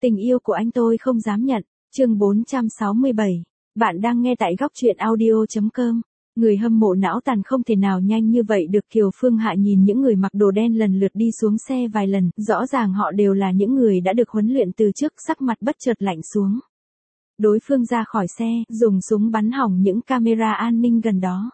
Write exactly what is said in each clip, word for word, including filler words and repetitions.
Tình yêu của anh tôi không dám nhận. Chương bốn trăm sáu mươi bảy. Bạn đang nghe tại góc truyện audio chấm com. Người hâm mộ não tàn không thể nào nhanh như vậy được. Kiều Phương Hạ nhìn những người mặc đồ đen lần lượt đi xuống xe vài lần, rõ ràng họ đều là những người đã được huấn luyện từ trước, sắc mặt bất chợt lạnh xuống. Đối phương ra khỏi xe, dùng súng bắn hỏng những camera an ninh gần đó.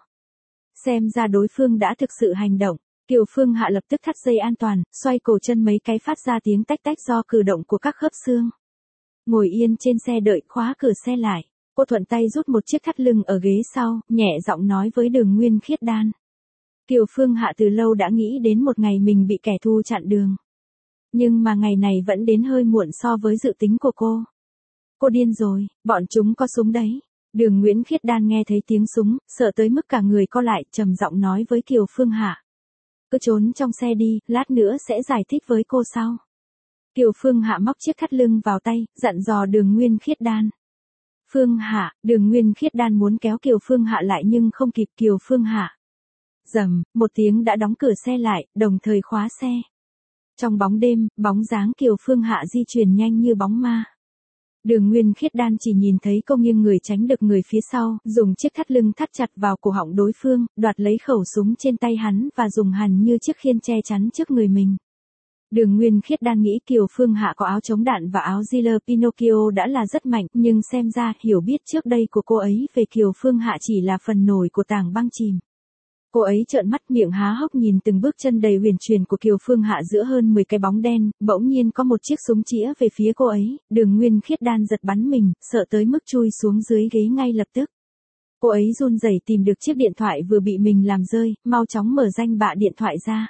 Xem ra đối phương đã thực sự hành động. Kiều Phương Hạ lập tức thắt dây an toàn, xoay cổ chân mấy cái phát ra tiếng tách tách do cử động của các khớp xương. Ngồi yên trên xe đợi khóa cửa xe lại. Cô thuận tay rút một chiếc thắt lưng ở ghế sau, nhẹ giọng nói với Đường Nguyên Khiết Đan. Kiều Phương Hạ từ lâu đã nghĩ đến một ngày mình bị kẻ thù chặn đường. Nhưng mà ngày này vẫn đến hơi muộn so với dự tính của cô. Cô điên rồi, bọn chúng có súng đấy. Đường Nguyễn Khiết Đan nghe thấy tiếng súng, sợ tới mức cả người co lại, trầm giọng nói với Kiều Phương Hạ. Cứ trốn trong xe đi, lát nữa sẽ giải thích với cô sau. Kiều Phương Hạ móc chiếc thắt lưng vào tay, dặn dò Đường Nguyên Khiết Đan. Phương Hạ, Đường Nguyên Khiết Đan muốn kéo Kiều Phương Hạ lại nhưng không kịp. Kiều Phương Hạ. Rầm, một tiếng đã đóng cửa xe lại, đồng thời khóa xe. Trong bóng đêm, bóng dáng Kiều Phương Hạ di chuyển nhanh như bóng ma. Đường Nguyên Khiết Đan chỉ nhìn thấy cô nghiêng người tránh được người phía sau, dùng chiếc thắt lưng thắt chặt vào cổ họng đối phương, đoạt lấy khẩu súng trên tay hắn và dùng hẳn như chiếc khiên che chắn trước người mình. Đường Nguyên Khiết Đan nghĩ Kiều Phương Hạ có áo chống đạn và áo Ziller Pinocchio đã là rất mạnh, nhưng xem ra hiểu biết trước đây của cô ấy về Kiều Phương Hạ chỉ là phần nổi của tảng băng chìm. Cô ấy trợn mắt miệng há hốc nhìn từng bước chân đầy huyền truyền của Kiều Phương Hạ giữa hơn mười cái bóng đen, bỗng nhiên có một chiếc súng chĩa về phía cô ấy, Đường Nguyên Khiết Đan giật bắn mình, sợ tới mức chui xuống dưới ghế ngay lập tức. Cô ấy run rẩy tìm được chiếc điện thoại vừa bị mình làm rơi, mau chóng mở danh bạ điện thoại ra.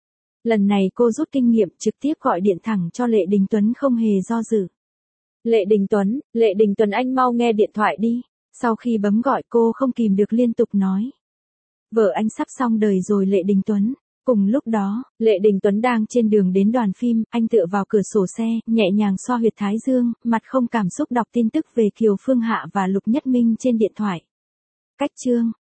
Lần này cô rút kinh nghiệm, trực tiếp gọi điện thẳng cho Lệ Đình Tuấn không hề do dự. Lệ Đình Tuấn, Lệ Đình Tuấn anh mau nghe điện thoại đi. Sau khi bấm gọi cô không kìm được liên tục nói. Vợ anh sắp xong đời rồi Lệ Đình Tuấn. Cùng lúc đó, Lệ Đình Tuấn đang trên đường đến đoàn phim, anh tựa vào cửa sổ xe, nhẹ nhàng xoa huyệt thái dương, mặt không cảm xúc đọc tin tức về Kiều Phương Hạ và Lục Nhất Minh trên điện thoại. Cách chương,